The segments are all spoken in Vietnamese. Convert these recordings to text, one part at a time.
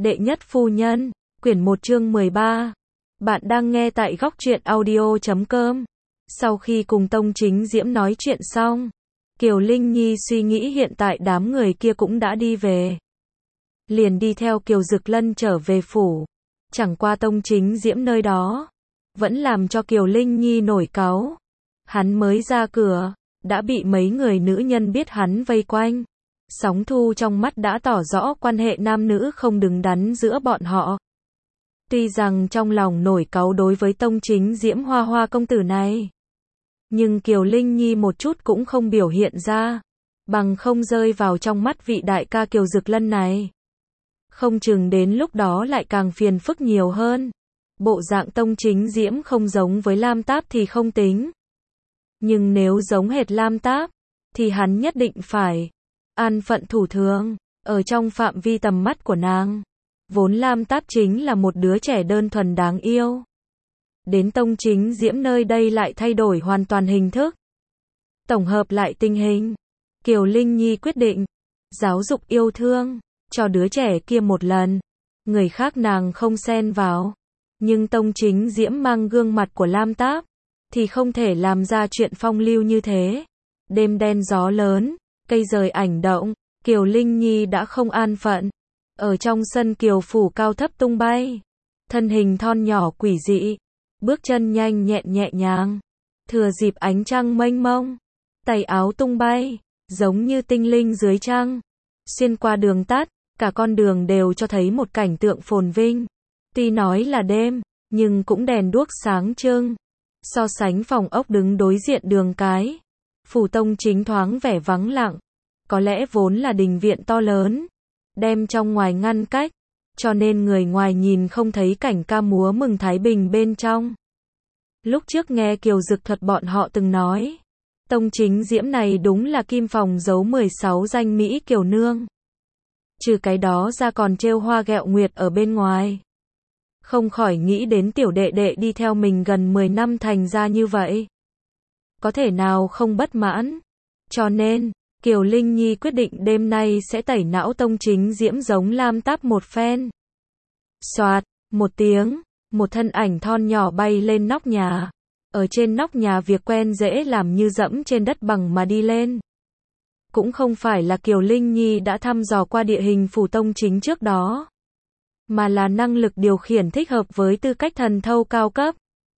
Đệ nhất phu nhân, quyển 1 chương 13. Bạn đang nghe tại góc truyện audio.com. Sau khi cùng Tông Chính Diễm nói chuyện xong, Kiều Linh Nhi suy nghĩ hiện tại đám người kia cũng đã đi về. Liền đi theo Kiều Dực Lân trở về phủ. Chẳng qua Tông Chính Diễm nơi đó vẫn làm cho Kiều Linh Nhi nổi cáu. Hắn mới ra cửa, đã bị mấy người nữ nhân biết hắn vây quanh. Sóng thu trong mắt đã tỏ rõ quan hệ nam nữ không đứng đắn giữa bọn họ. Tuy rằng trong lòng nổi cáu đối với Tông Chính Diễm Hoa Hoa công tử này, nhưng Kiều Linh Nhi một chút cũng không biểu hiện ra, bằng không rơi vào trong mắt vị đại ca Kiều Dực Lân này. Không chừng đến lúc đó lại càng phiền phức nhiều hơn. Bộ dạng Tông Chính Diễm không giống với Lam Táp thì không tính. Nhưng nếu giống hệt Lam Táp, thì hắn nhất định phải an phận thủ thường, ở trong phạm vi tầm mắt của nàng. Vốn Lam Táp chính là một đứa trẻ đơn thuần đáng yêu. Đến Tông Chính Diễm nơi đây lại thay đổi hoàn toàn hình thức. Tổng hợp lại tình hình, Kiều Linh Nhi quyết định giáo dục yêu thương cho đứa trẻ kia một lần. Người khác nàng không xen vào, nhưng Tông Chính Diễm mang gương mặt của Lam Táp thì không thể làm ra chuyện phong lưu như thế. Đêm đen gió lớn, cây rời ảnh động, Kiều Linh Nhi đã không an phận. Ở trong sân Kiều phủ cao thấp tung bay, thân hình thon nhỏ quỷ dị, bước chân nhanh nhẹn nhẹ nhàng, thừa dịp ánh trăng mênh mông, tay áo tung bay, giống như tinh linh dưới trăng, xuyên qua đường tắt, cả con đường đều cho thấy một cảnh tượng phồn vinh. Tuy nói là đêm, nhưng cũng đèn đuốc sáng trưng. So sánh phòng ốc đứng đối diện đường cái, phủ Tông Chính thoáng vẻ vắng lặng. Có lẽ vốn là đình viện to lớn, đem trong ngoài ngăn cách, cho nên người ngoài nhìn không thấy cảnh ca múa mừng Thái Bình bên trong. Lúc trước nghe Kiều Dực thuật bọn họ từng nói, Tông Chính Diễm này đúng là kim phòng giấu 16 danh Mỹ Kiều nương. Trừ cái đó ra còn trêu hoa ghẹo nguyệt ở bên ngoài. Không khỏi nghĩ đến tiểu đệ đệ đi theo mình gần 10 năm thành ra như vậy. Có thể nào không bất mãn. Cho nên, Kiều Linh Nhi quyết định đêm nay sẽ tẩy não Tông Chính Diễm giống Lam Táp một phen. Xoạt, một tiếng, một thân ảnh thon nhỏ bay lên nóc nhà. Ở trên nóc nhà việc quen dễ làm như dẫm trên đất bằng mà đi lên. Cũng không phải là Kiều Linh Nhi đã thăm dò qua địa hình phủ Tông Chính trước đó, mà là năng lực điều khiển thích hợp với tư cách thần thâu cao cấp.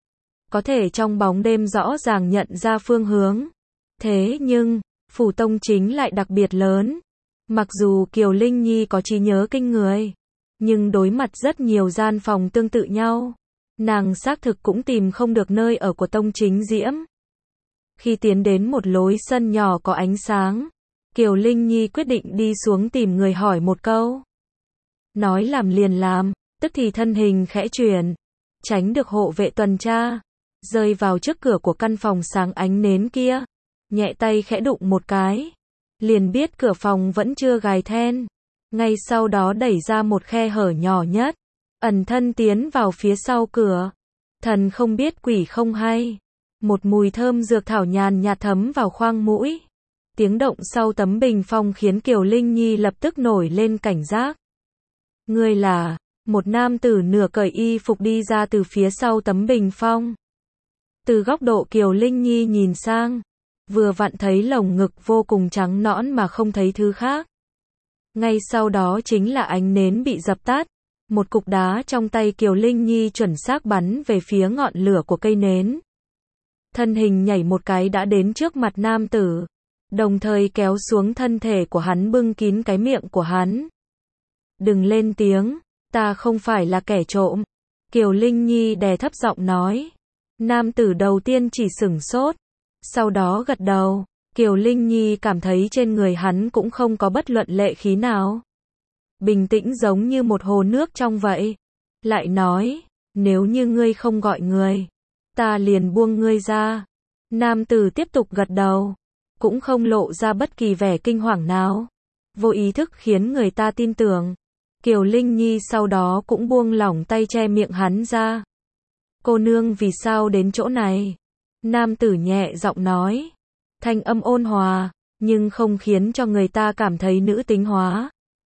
Có thể trong bóng đêm rõ ràng nhận ra phương hướng. Thế nhưng, phủ Tông Chính lại đặc biệt lớn. Mặc dù Kiều Linh Nhi có trí nhớ kinh người, nhưng đối mặt rất nhiều gian phòng tương tự nhau, nàng xác thực cũng tìm không được nơi ở của Tông Chính Diễm. Khi tiến đến một lối sân nhỏ có ánh sáng, Kiều Linh Nhi quyết định đi xuống tìm người hỏi một câu. Nói làm liền làm, tức thì thân hình khẽ chuyển, tránh được hộ vệ tuần tra, rơi vào trước cửa của căn phòng sáng ánh nến kia, nhẹ tay khẽ đụng một cái, liền biết cửa phòng vẫn chưa gài then. Ngay sau đó đẩy ra một khe hở nhỏ nhất, ẩn thân tiến vào phía sau cửa. Thần không biết quỷ không hay, một mùi thơm dược thảo nhàn nhạt thấm vào khoang mũi. Tiếng động sau tấm bình phong khiến Kiều Linh Nhi lập tức nổi lên cảnh giác. Ngươi là, một nam tử nửa cởi y phục đi ra từ phía sau tấm bình phong. Từ góc độ Kiều Linh Nhi nhìn sang, vừa vặn thấy lồng ngực vô cùng trắng nõn mà không thấy thứ khác. Ngay sau đó chính là ánh nến bị dập tắt. Một cục đá trong tay Kiều Linh Nhi chuẩn xác bắn về phía ngọn lửa của cây nến. Thân hình nhảy một cái đã đến trước mặt nam tử, đồng thời kéo xuống thân thể của hắn bưng kín cái miệng của hắn. Đừng lên tiếng, ta không phải là kẻ trộm. Kiều Linh Nhi đè thấp giọng nói. Nam tử đầu tiên chỉ sửng sốt, sau đó gật đầu. Kiều Linh Nhi cảm thấy trên người hắn cũng không có bất luận lệ khí nào. Bình tĩnh giống như một hồ nước trong vậy. Lại nói, nếu như ngươi không gọi người, ta liền buông ngươi ra. Nam tử tiếp tục gật đầu, cũng không lộ ra bất kỳ vẻ kinh hoàng nào. Vô ý thức khiến người ta tin tưởng. Kiều Linh Nhi sau đó cũng buông lỏng tay che miệng hắn ra. Cô nương vì sao đến chỗ này? Nam tử nhẹ giọng nói. Thanh âm ôn hòa, nhưng không khiến cho người ta cảm thấy nữ tính hóa.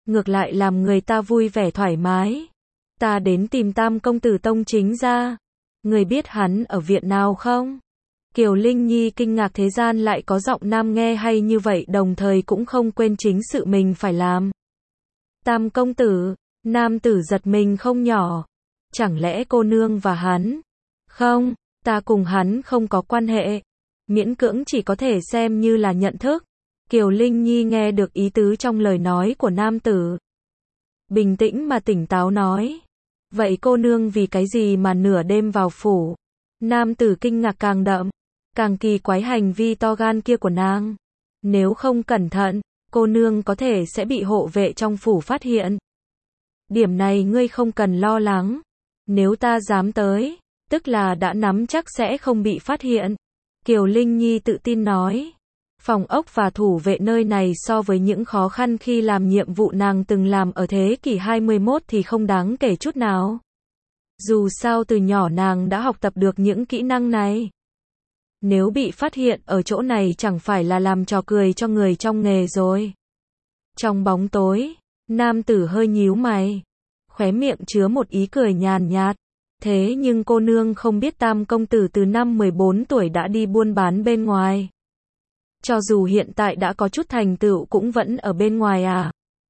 ngược lại làm người ta vui vẻ thoải mái. Ta đến tìm Tam công tử Tông Chính gia. Người biết hắn ở viện nào không? Kiều Linh Nhi kinh ngạc thế gian lại có giọng nam nghe hay như vậy, đồng thời cũng không quên chính sự mình phải làm. Tam công tử, nam tử giật mình không nhỏ. Chẳng lẽ cô nương và hắn? Không, ta cùng hắn không có quan hệ. Miễn cưỡng chỉ có thể xem như là nhận thức. Kiều Linh Nhi nghe được ý tứ trong lời nói của nam tử. Bình tĩnh mà tỉnh táo nói. Vậy cô nương vì cái gì mà nửa đêm vào phủ? Nam tử kinh ngạc càng đậm, càng kỳ quái hành vi to gan kia của nàng. Nếu không cẩn thận, cô nương có thể sẽ bị hộ vệ trong phủ phát hiện. Điểm này ngươi không cần lo lắng. Nếu ta dám tới, tức là đã nắm chắc sẽ không bị phát hiện. Kiều Linh Nhi tự tin nói. Phòng ốc và thủ vệ nơi này so với những khó khăn khi làm nhiệm vụ nàng từng làm ở thế kỷ 21 thì không đáng kể chút nào. Dù sao từ nhỏ nàng đã học tập được những kỹ năng này. Nếu bị phát hiện ở chỗ này chẳng phải là làm trò cười cho người trong nghề rồi. Trong bóng tối, nam tử hơi nhíu mày, khóe miệng chứa một ý cười nhàn nhạt. Thế nhưng cô nương không biết Tam công tử từ năm 14 tuổi đã đi buôn bán bên ngoài. Cho dù hiện tại đã có chút thành tựu cũng vẫn ở bên ngoài à?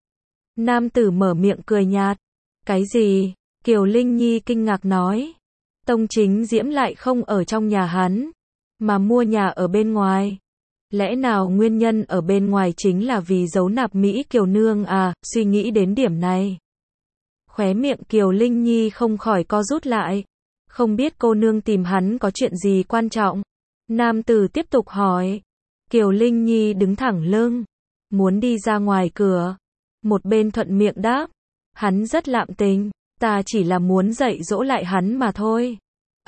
Nam tử mở miệng cười nhạt. Cái gì? Kiều Linh Nhi kinh ngạc nói. Tông Chính Diễm lại không ở trong nhà hắn, mà mua nhà ở bên ngoài. Lẽ nào nguyên nhân ở bên ngoài chính là vì giấu nạp Mỹ Kiều nương à? Suy nghĩ đến điểm này, khóe miệng Kiều Linh Nhi không khỏi co rút lại. Không biết cô nương tìm hắn có chuyện gì quan trọng? Nam tử tiếp tục hỏi. Kiều Linh Nhi đứng thẳng lưng, muốn đi ra ngoài cửa. Một bên thuận miệng đáp. Hắn rất lạm tình, ta chỉ là muốn dạy dỗ lại hắn mà thôi.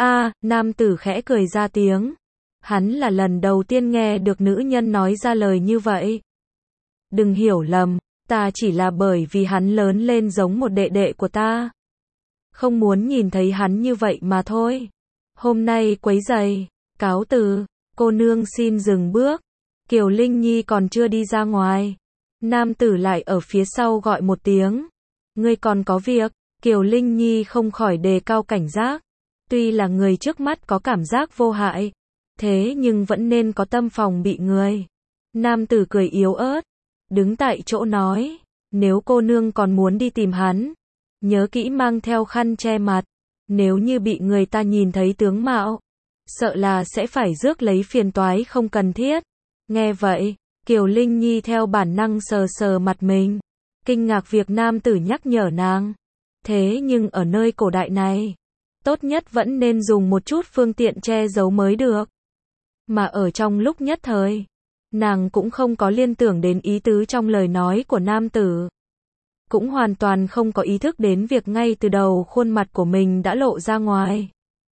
Nam tử khẽ cười ra tiếng. Hắn là lần đầu tiên nghe được nữ nhân nói ra lời như vậy. Đừng hiểu lầm, ta chỉ là bởi vì hắn lớn lên giống một đệ đệ của ta. Không muốn nhìn thấy hắn như vậy mà thôi. Hôm nay quấy rầy, cáo từ, cô nương xin dừng bước. Kiều Linh Nhi còn chưa đi ra ngoài. Nam tử lại ở phía sau gọi một tiếng. Ngươi còn có việc. Kiều Linh Nhi không khỏi đề cao cảnh giác. Tuy là người trước mắt có cảm giác vô hại, thế nhưng vẫn nên có tâm phòng bị người. Nam tử cười yếu ớt, đứng tại chỗ nói. Nếu cô nương còn muốn đi tìm hắn, nhớ kỹ mang theo khăn che mặt. Nếu như bị người ta nhìn thấy tướng mạo, sợ là sẽ phải rước lấy phiền toái không cần thiết. Nghe vậy, Kiều Linh Nhi theo bản năng sờ sờ mặt mình, kinh ngạc việc nam tử nhắc nhở nàng. Thế nhưng ở nơi cổ đại này, tốt nhất vẫn nên dùng một chút phương tiện che giấu mới được. Mà ở trong lúc nhất thời, nàng cũng không có liên tưởng đến ý tứ trong lời nói của nam tử. Cũng hoàn toàn không có ý thức đến việc ngay từ đầu khuôn mặt của mình đã lộ ra ngoài.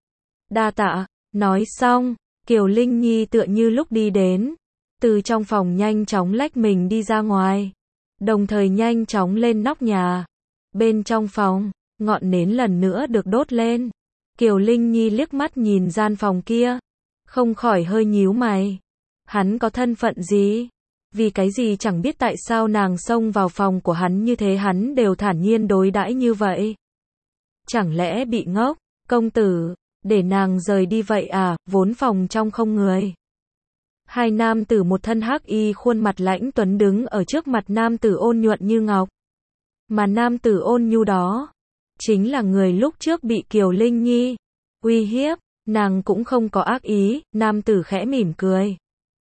Đa tạ, nói xong, Kiều Linh Nhi tựa như lúc đi đến, từ trong phòng nhanh chóng lách mình đi ra ngoài, đồng thời nhanh chóng lên nóc nhà. Bên trong phòng, ngọn nến lần nữa được đốt lên. Kiều Linh Nhi liếc mắt nhìn gian phòng kia, không khỏi hơi nhíu mày. Hắn có thân phận gì? Vì cái gì chẳng biết tại sao nàng xông vào phòng của hắn như thế hắn đều thản nhiên đối đãi như vậy. Chẳng lẽ bị ngốc, công tử, để nàng rời đi vậy à, vốn phòng trong không người. Hai nam tử một thân hắc y khuôn mặt lãnh tuấn đứng ở trước mặt nam tử ôn nhuận như ngọc. Mà nam tử ôn nhu đó, chính là người lúc trước bị Kiều Linh Nhi uy hiếp. Nàng cũng không có ác ý, nam tử khẽ mỉm cười.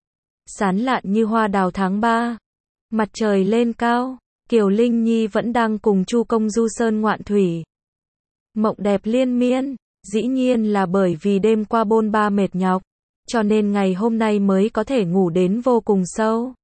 Sán lạn như hoa đào tháng 3. Mặt trời lên cao, Kiều Linh Nhi vẫn đang cùng Chu công du sơn ngoạn thủy. Mộng đẹp liên miên, dĩ nhiên là bởi vì đêm qua bôn ba mệt nhọc, cho nên ngày hôm nay mới có thể ngủ đến vô cùng sâu.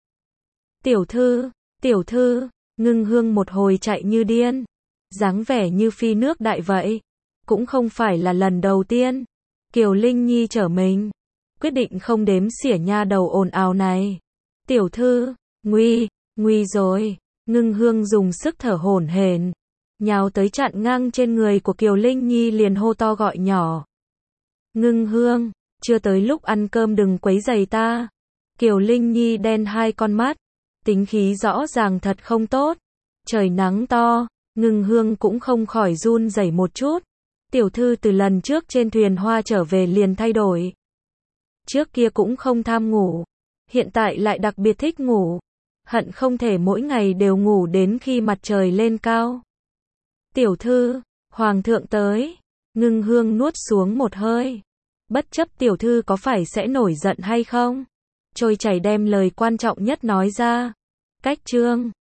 Tiểu thư, Ngưng Hương một hồi chạy như điên, dáng vẻ như phi nước đại vậy. Cũng không phải là lần đầu tiên. Kiều Linh Nhi trở mình, quyết định không đếm xỉa nha đầu ồn ào này. Tiểu thư, nguy rồi. Ngưng Hương dùng sức thở hổn hển, nhào tới chặn ngang trên người của Kiều Linh Nhi liền hô to gọi nhỏ. Ngưng Hương, chưa tới lúc ăn cơm đừng quấy rầy ta. Kiều Linh Nhi đen hai con mắt, tính khí rõ ràng thật không tốt. Trời nắng to, Ngưng Hương cũng không khỏi run rẩy một chút. Tiểu thư từ lần trước trên thuyền hoa trở về liền thay đổi. Trước kia cũng không tham ngủ, hiện tại lại đặc biệt thích ngủ, hận không thể mỗi ngày đều ngủ đến khi mặt trời lên cao. Tiểu thư, hoàng thượng tới. Ngưng Hương nuốt xuống một hơi. Bất chấp tiểu thư có phải sẽ nổi giận hay không, trôi chảy đem lời quan trọng nhất nói ra. Cách chương